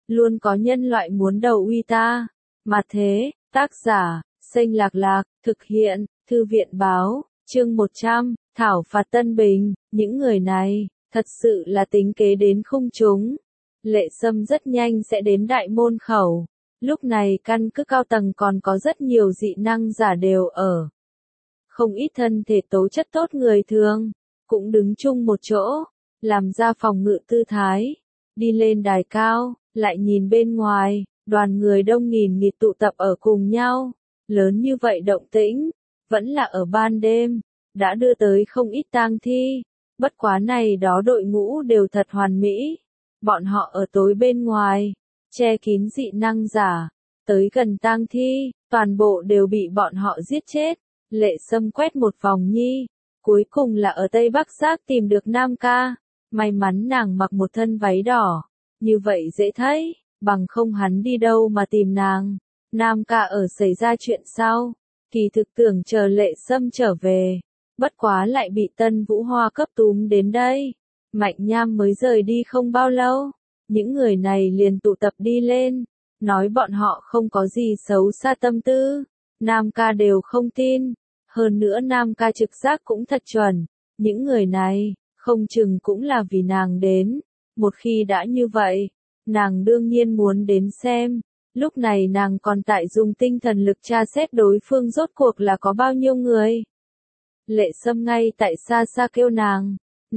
luôn có nhân loại muốn đầu uy ta. Mà thế, tác giả, Xanh Lạc Lạc, thực hiện, Thư viện báo, chương 100, thảo phạt Tân Bình, những người này, thật sự là tính kế đến khung chúng. Lệ Sâm rất nhanh sẽ đến đại môn khẩu, lúc này căn cứ cao tầng còn có rất nhiều dị năng giả đều ở. Không ít thân thể tố chất tốt người thường, cũng đứng chung một chỗ, làm ra phòng ngự tư thái, đi lên đài cao, lại nhìn bên ngoài, đoàn người đông nghìn nghịt tụ tập ở cùng nhau, lớn như vậy động tĩnh, vẫn là ở ban đêm, đã đưa tới không ít tang thi, bất quá này đó đội ngũ đều thật hoàn mỹ, bọn họ ở tối bên ngoài, che kín dị năng giả, tới gần tang thi, toàn bộ đều bị bọn họ giết chết. Lệ Sâm quét một vòng nhi, cuối cùng là ở Tây Bắc Giác tìm được Nam Ca, may mắn nàng mặc một thân váy đỏ, như vậy dễ thấy, bằng không hắn đi đâu mà tìm nàng. Nam Ca ở xảy ra chuyện sau, kỳ thực tưởng chờ Lệ Sâm trở về, bất quá lại bị Tân Vũ Hoa cấp túm đến đây. Mạnh Nham mới rời đi không bao lâu, những người này liền tụ tập đi lên, nói bọn họ không có gì xấu xa tâm tư, Nam Ca đều không tin. Hơn nữa Nam Ca trực giác cũng thật chuẩn, những người này, không chừng cũng là vì nàng đến. Một khi đã như vậy, nàng đương nhiên muốn đến xem. Lúc này nàng còn tại dùng tinh thần lực tra xét đối phương rốt cuộc là có bao nhiêu người. Lệ Sâm ngay tại xa xa kêu nàng,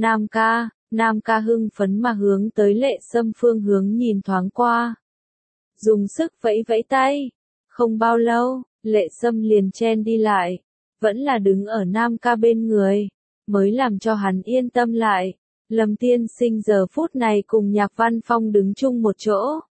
Nam Ca hưng phấn mà hướng tới Lệ Sâm phương hướng nhìn thoáng qua. Dùng sức vẫy vẫy tay, không bao lâu, Lệ Sâm liền chen đi lại. Vẫn là đứng ở Nam Ca bên người, mới làm cho hắn yên tâm lại. Lâm Tiên Sinh giờ phút này cùng Nhạc Văn Phong đứng chung một chỗ.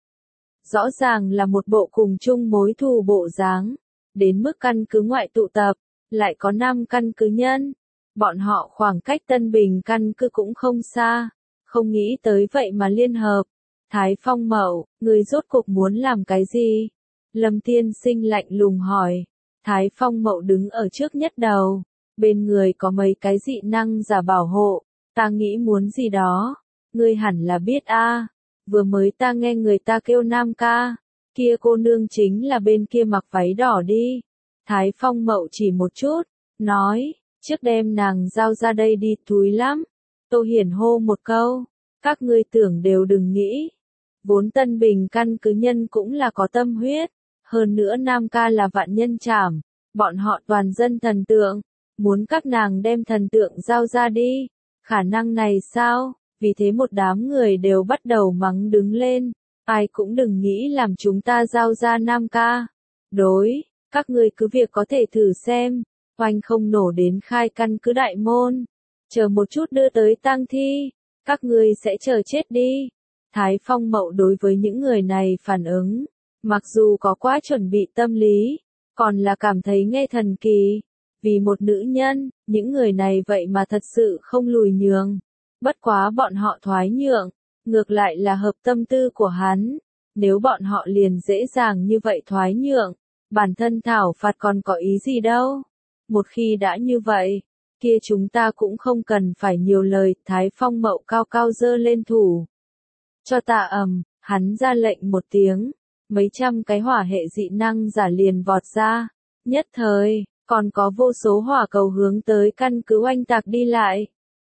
Rõ ràng là một bộ cùng chung mối thù bộ dáng, đến mức căn cứ ngoại tụ tập, lại có 5 căn cứ nhân. Bọn họ khoảng cách Tân Bình căn cứ cũng không xa, không nghĩ tới vậy mà liên hợp. Thái Phong Mậu, người rốt cuộc muốn làm cái gì? Lâm Tiên Sinh lạnh lùng hỏi. Thái Phong Mậu đứng ở trước nhất đầu, bên người có mấy cái dị năng giả bảo hộ, ta nghĩ muốn gì đó, ngươi hẳn là biết a. Vừa mới ta nghe người ta kêu Nam Ca, kia cô nương chính là bên kia mặc váy đỏ đi. Thái Phong Mậu chỉ một chút, nói, trước đem nàng giao ra đây đi, thúi lắm. Tô Hiển hô một câu, các ngươi tưởng đều đừng nghĩ. Vốn Tân Bình căn cứ nhân cũng là có tâm huyết. Hơn nữa Nam Ca là vạn nhân trảm, bọn họ toàn dân thần tượng, muốn các nàng đem thần tượng giao ra đi, khả năng này sao? Vì thế một đám người đều bắt đầu mắng đứng lên, ai cũng đừng nghĩ làm chúng ta giao ra Nam Ca. Đối, các ngươi cứ việc có thể thử xem, oanh không nổ đến khai căn cứ đại môn, chờ một chút đưa tới tang thi, các ngươi sẽ chờ chết đi. Thái Phong Mậu đối với những người này phản ứng. Mặc dù có quá chuẩn bị tâm lý, còn là cảm thấy nghe thần kỳ. Vì một nữ nhân, những người này vậy mà thật sự không lùi nhường. Bất quá bọn họ thoái nhượng, ngược lại là hợp tâm tư của hắn. Nếu bọn họ liền dễ dàng như vậy thoái nhượng, bản thân thảo phạt còn có ý gì đâu. Một khi đã như vậy, kia chúng ta cũng không cần phải nhiều lời. Thái Phong Mậu cao cao giơ lên thủ. Cho ta hắn ra lệnh một tiếng. Mấy trăm cái hỏa hệ dị năng giả liền vọt ra, nhất thời, còn có vô số hỏa cầu hướng tới căn cứ oanh tạc đi lại.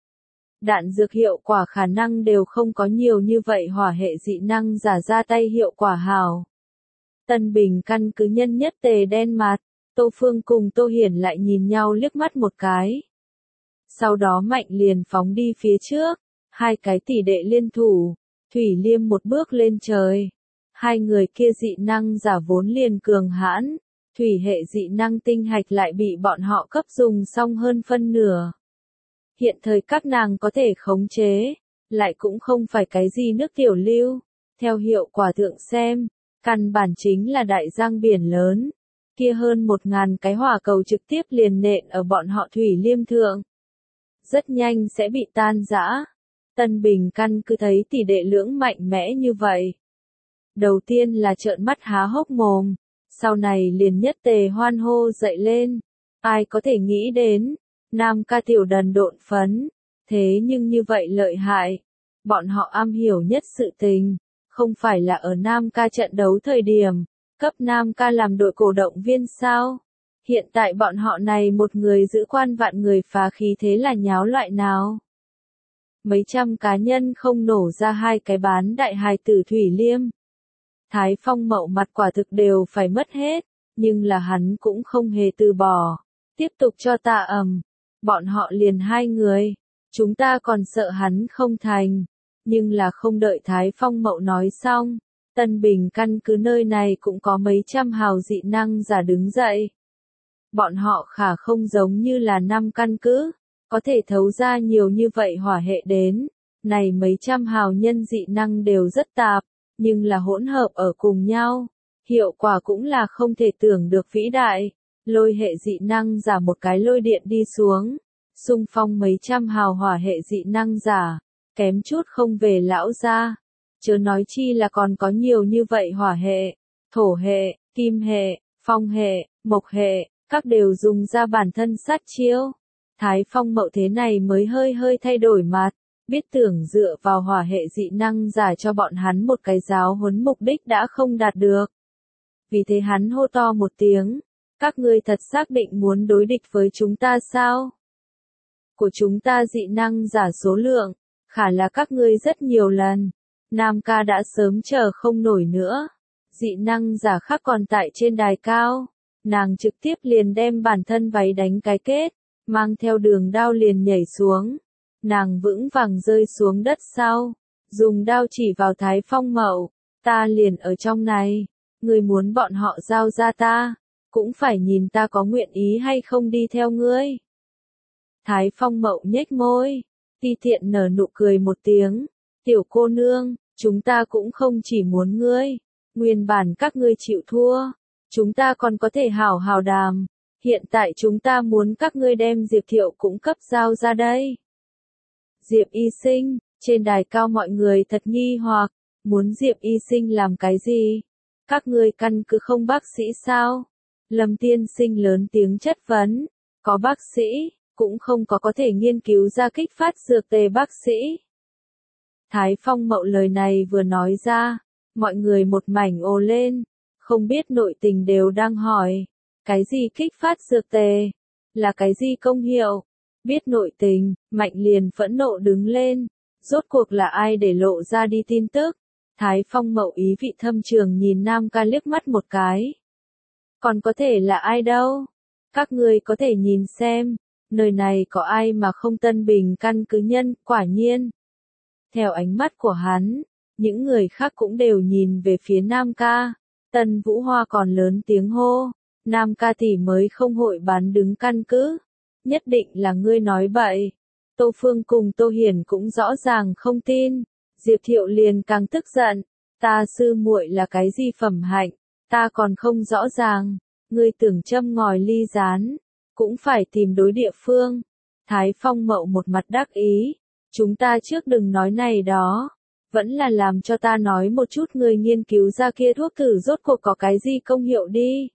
Đạn dược hiệu quả khả năng đều không có nhiều như vậy hỏa hệ dị năng giả ra tay hiệu quả hảo. Tân Bình căn cứ nhân nhất tề đen mặt, Tô Phương cùng Tô Hiển lại nhìn nhau liếc mắt một cái. Sau đó Mạnh liền phóng đi phía trước, hai cái tỷ đệ liên thủ, Thủy Liêm một bước lên trời. Hai người kia dị năng giả vốn liền cường hãn, thủy hệ dị năng tinh hạch lại bị bọn họ cấp dùng xong hơn phân nửa. Hiện thời các nàng có thể khống chế, lại cũng không phải cái gì nước tiểu lưu, theo hiệu quả thượng xem, căn bản chính là đại giang biển lớn, kia hơn 1000 cái hỏa cầu trực tiếp liền nện ở bọn họ Thủy Liêm thượng. Rất nhanh sẽ bị tan rã. Tân Bình căn cứ thấy tỷ đệ lưỡng mạnh mẽ như vậy. Đầu tiên là trợn mắt há hốc mồm, sau này liền nhất tề hoan hô dậy lên. Ai có thể nghĩ đến, Nam Ca tiểu đần độn phấn, thế nhưng như vậy lợi hại. Bọn họ am hiểu nhất sự tình, Không phải là ở Nam ca trận đấu thời điểm, cấp Nam ca làm đội cổ động viên sao? Hiện tại bọn họ này một người giữ quan vạn người phá khí thế là nháo loại nào? Mấy trăm cá nhân không nổ ra hai cái bán đại hài tử Thủy Liêm. Thái Phong Mậu mặt quả thực đều phải mất hết, nhưng là hắn cũng không hề từ bỏ. Tiếp tục cho ta ầm. Bọn họ liền hai người. Chúng ta còn sợ hắn không thành. Nhưng là không đợi Thái Phong Mậu nói xong. Tân Bình căn cứ nơi này cũng có mấy trăm hào dị năng giả đứng dậy. Bọn họ khả không giống như là năm căn cứ. Có thể thấu ra nhiều như vậy hỏa hệ đến. Này mấy trăm hào nhân dị năng đều rất tạp. Nhưng là hỗn hợp ở cùng nhau. Hiệu quả cũng là không thể tưởng được vĩ đại. Lôi hệ dị năng giả một cái lôi điện đi xuống. Xung phong mấy trăm hào hỏa hệ dị năng giả. Kém chút không về lão ra. Chớ nói chi là còn có nhiều như vậy hỏa hệ, thổ hệ, kim hệ, phong hệ, mộc hệ, các đều dùng ra bản thân sát chiêu. Thái Phong Mậu thế này mới hơi thay đổi mặt. Biết tưởng dựa vào hỏa hệ dị năng giả cho bọn hắn một cái giáo huấn mục đích đã không đạt được. Vì thế hắn hô to một tiếng, các ngươi thật xác định muốn đối địch với chúng ta sao? Của chúng ta dị năng giả số lượng, khả là các ngươi rất nhiều lần. Nam ca đã sớm chờ không nổi nữa. Dị năng giả khác còn tại trên đài cao. Nàng trực tiếp liền đem bản thân váy đánh cái kết, mang theo đường đao liền nhảy xuống. Nàng vững vàng rơi xuống đất sau, dùng đao chỉ vào Thái Phong Mậu, ta liền ở trong này, ngươi muốn bọn họ giao ra ta, cũng phải nhìn ta có nguyện ý hay không đi theo ngươi. Thái Phong Mậu nhếch môi, ti tiện nở nụ cười một tiếng, tiểu cô nương, chúng ta cũng không chỉ muốn ngươi, nguyên bản các ngươi chịu thua, chúng ta còn có thể hảo hảo đàm, hiện tại chúng ta muốn các ngươi đem Diệp Thiệu cũng cấp giao ra đây. Diệp Y Sinh, trên đài cao mọi người thật nghi hoặc, muốn Diệp Y Sinh làm cái gì? Các ngươi căn cứ không bác sĩ sao? Lâm Tiên Sinh lớn tiếng chất vấn, có bác sĩ, cũng không có thể nghiên cứu ra kích phát dược tề bác sĩ. Thái Phong Mậu lời này vừa nói ra, mọi người một mảnh ồ lên, không biết nội tình đều đang hỏi, cái gì kích phát dược tề? Là cái gì công hiệu? Biết nội tình, Mạnh liền phẫn nộ đứng lên, rốt cuộc là ai để lộ ra đi tin tức? Thái Phong Mậu ý vị thâm trường nhìn Nam ca liếc mắt một cái. Còn có thể là ai đâu? Các ngươi có thể nhìn xem, nơi này có ai mà không Tân Bình căn cứ nhân, quả nhiên. Theo ánh mắt của hắn, những người khác cũng đều nhìn về phía Nam ca. Tân Vũ Hoa còn lớn tiếng hô, Nam ca tỷ mới không hội bán đứng căn cứ. Nhất định là ngươi nói bậy. Tô Phương cùng Tô Hiển cũng rõ ràng không tin. Diệp Thiệu liền càng tức giận. Ta sư muội là cái gì phẩm hạnh, ta còn không rõ ràng. Ngươi tưởng châm ngòi ly gián, cũng phải tìm đối địa phương. Thái Phong Mậu một mặt đắc ý. Chúng ta trước đừng nói này đó. Vẫn là làm cho ta nói một chút người nghiên cứu ra kia thuốc thử rốt cuộc có cái gì công hiệu đi.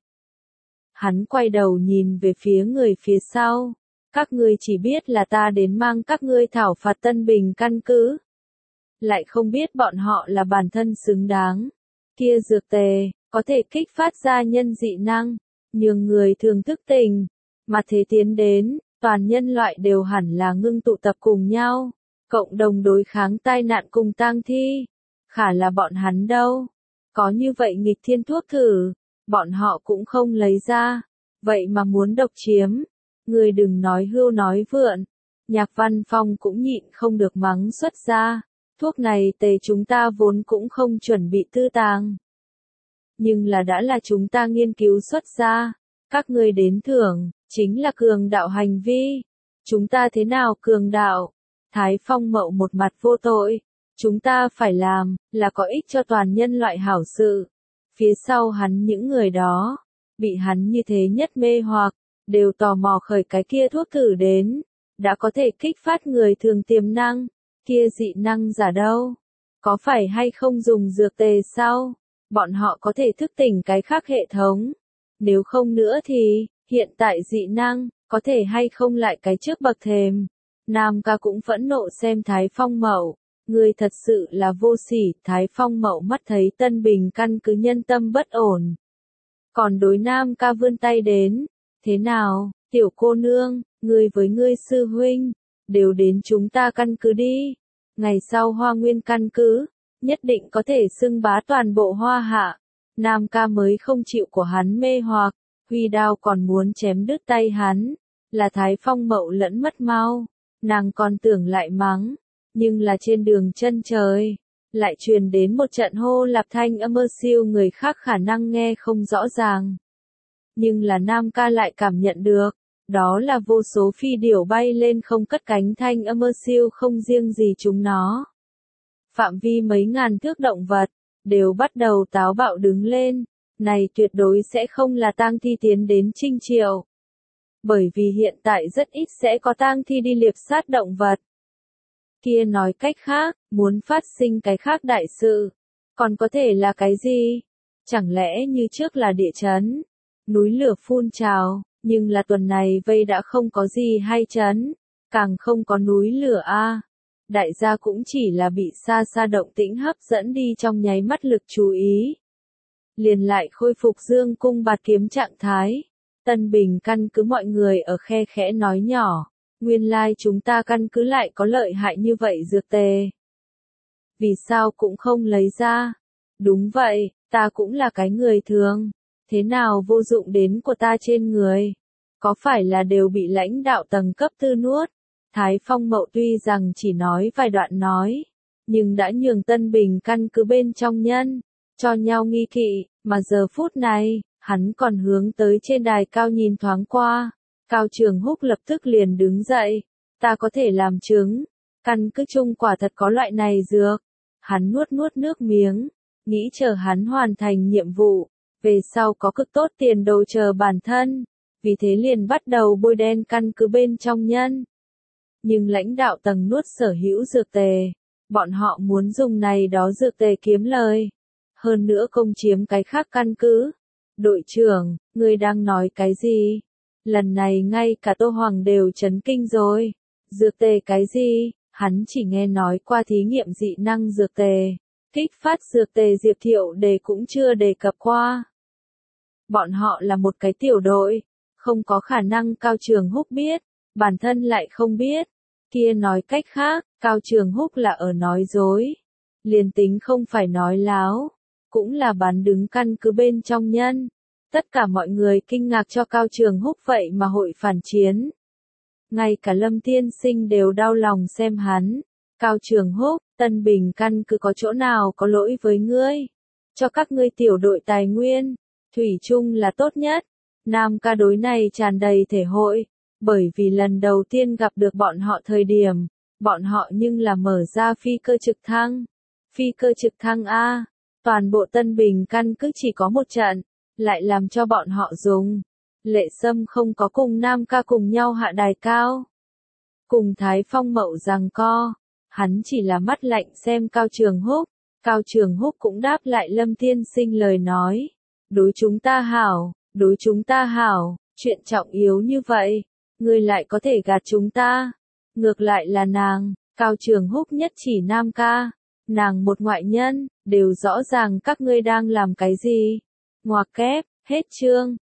Hắn quay đầu nhìn về phía người phía sau. Các ngươi chỉ biết là ta đến mang các ngươi thảo phạt Tân Bình căn cứ. Lại không biết bọn họ là bản thân xứng đáng. Kia dược tề, có thể kích phát ra nhân dị năng, nhường người thường thức tỉnh. Mà thế tiến đến, toàn nhân loại đều hẳn là ngưng tụ tập cùng nhau. Cộng đồng đối kháng tai nạn cùng tang thi. Khả là bọn hắn đâu. Có như vậy nghịch thiên thuốc thử, bọn họ cũng không lấy ra. Vậy mà muốn độc chiếm. Người đừng nói hưu nói vượn. Nhạc Văn Phong cũng nhịn không được mắng xuất ra. Thuốc này tề chúng ta vốn cũng không chuẩn bị tư tàng. Nhưng là đã là chúng ta nghiên cứu xuất ra. Các ngươi đến thưởng, chính là cường đạo hành vi. Chúng ta thế nào cường đạo? Thái Phong Mậu một mặt vô tội. Chúng ta phải làm, là có ích cho toàn nhân loại hảo sự. Phía sau hắn những người đó, bị hắn như thế nhất mê hoặc, đều tò mò khởi cái kia thuốc thử đến. Đã có thể kích phát người thường tiềm năng, kia dị năng giả đâu? Có phải hay không dùng dược tề sao? Bọn họ có thể thức tỉnh cái khác hệ thống. Nếu không nữa thì, hiện tại dị năng, có thể hay không lại cái trước bậc thềm. Nam ca cũng phẫn nộ xem Thái Phong Mậu. Ngươi thật sự là vô sỉ, Thái Phong Mậu mắt thấy Tân Bình căn cứ nhân tâm bất ổn. Còn đối Nam ca vươn tay đến, thế nào, tiểu cô nương, ngươi với ngươi sư huynh, đều đến chúng ta căn cứ đi. Ngày sau Hoa Nguyên căn cứ, nhất định có thể xưng bá toàn bộ Hoa Hạ. Nam ca mới không chịu của hắn mê hoặc, huy đao còn muốn chém đứt tay hắn, là Thái Phong Mậu lẫn mất mau, nàng còn tưởng lại mắng, nhưng là trên đường chân trời, lại truyền đến một trận hô lạp thanh âm ơ siêu người khác khả năng nghe không rõ ràng. Nhưng là Nam ca lại cảm nhận được, đó là vô số phi điểu bay lên không cất cánh thanh âm ơ siêu không riêng gì chúng nó. Phạm vi mấy ngàn thước động vật, đều bắt đầu táo bạo đứng lên, này tuyệt đối sẽ không là tang thi tiến đến Trinh Triệu. Bởi vì hiện tại rất ít sẽ có tang thi đi liệp sát động vật. Kia nói cách khác, muốn phát sinh cái khác đại sự, còn có thể là cái gì? Chẳng lẽ như trước là địa chấn, núi lửa phun trào, nhưng là tuần này vây đã không có gì hay chấn, càng không có núi lửa a. Đại gia cũng chỉ là bị xa xa động tĩnh hấp dẫn đi trong nháy mắt lực chú ý. Liền lại khôi phục dương cung bạt kiếm trạng thái. Tân Bình căn cứ mọi người ở khe khẽ nói nhỏ, nguyên lai chúng ta căn cứ lại có lợi hại như vậy dược tề. Vì sao cũng không lấy ra? Đúng vậy, ta cũng là cái người thường. Thế nào vô dụng đến của ta trên người? Có phải là đều bị lãnh đạo tầng cấp tư nuốt? Thái Phong Mậu tuy rằng chỉ nói vài đoạn nói, nhưng đã nhường Tân Bình căn cứ bên trong nhân, cho nhau nghi kỵ, mà giờ phút này, hắn còn hướng tới trên đài cao nhìn thoáng qua. Cao Trường Húc lập tức liền đứng dậy, ta có thể làm chứng, căn cứ chung quả thật có loại này dược. Hắn nuốt nuốt nước miếng, nghĩ chờ hắn hoàn thành nhiệm vụ, về sau có cực tốt tiền đồ chờ bản thân, vì thế liền bắt đầu bôi đen căn cứ bên trong nhân. Nhưng lãnh đạo tầng nuốt sở hữu dược tề, bọn họ muốn dùng này đó dược tề kiếm lời, hơn nữa công chiếm cái khác căn cứ. Đội trưởng, ngươi đang nói cái gì? Lần này ngay cả Tô Hoàng đều chấn kinh rồi. Dược tề cái gì? Hắn chỉ nghe nói qua thí nghiệm dị năng dược tề. Kích phát dược tề Diệp Thiệu Đề cũng chưa đề cập qua. Bọn họ là một cái tiểu đội, không có khả năng Cao Trường Húc biết, bản thân lại không biết. Kia nói cách khác, Cao Trường Húc là ở nói dối. Liền tính không phải nói láo, cũng là bán đứng căn cứ bên trong nhân. Tất cả mọi người kinh ngạc cho Cao Trường Húc vậy mà hội phản chiến. Ngay cả Lâm Tiên Sinh đều đau lòng xem hắn. Cao Trường Húc, Tân Bình căn cứ có chỗ nào có lỗi với ngươi? Cho các ngươi tiểu đội tài nguyên, thủy chung là tốt nhất. Nam ca đối này tràn đầy thể hội, bởi vì lần đầu tiên gặp được bọn họ thời điểm, bọn họ nhưng là mở ra phi cơ trực thăng. Phi cơ trực thăng A, toàn bộ Tân Bình căn cứ chỉ có một trận, lại làm cho bọn họ dùng. Lệ Sâm không có cùng Nam ca cùng nhau hạ đài cao. Cùng Thái Phong Mậu giằng co, hắn chỉ là mắt lạnh xem Cao Trường Húc. Cao Trường Húc cũng đáp lại Lâm Tiên Sinh lời nói. Đối chúng ta hảo, đối chúng ta hảo, chuyện trọng yếu như vậy, ngươi lại có thể gạt chúng ta. Ngược lại là nàng, Cao Trường Húc nhất chỉ Nam ca. Nàng một ngoại nhân, đều rõ ràng các ngươi đang làm cái gì. Ngoặc kép, hết chương.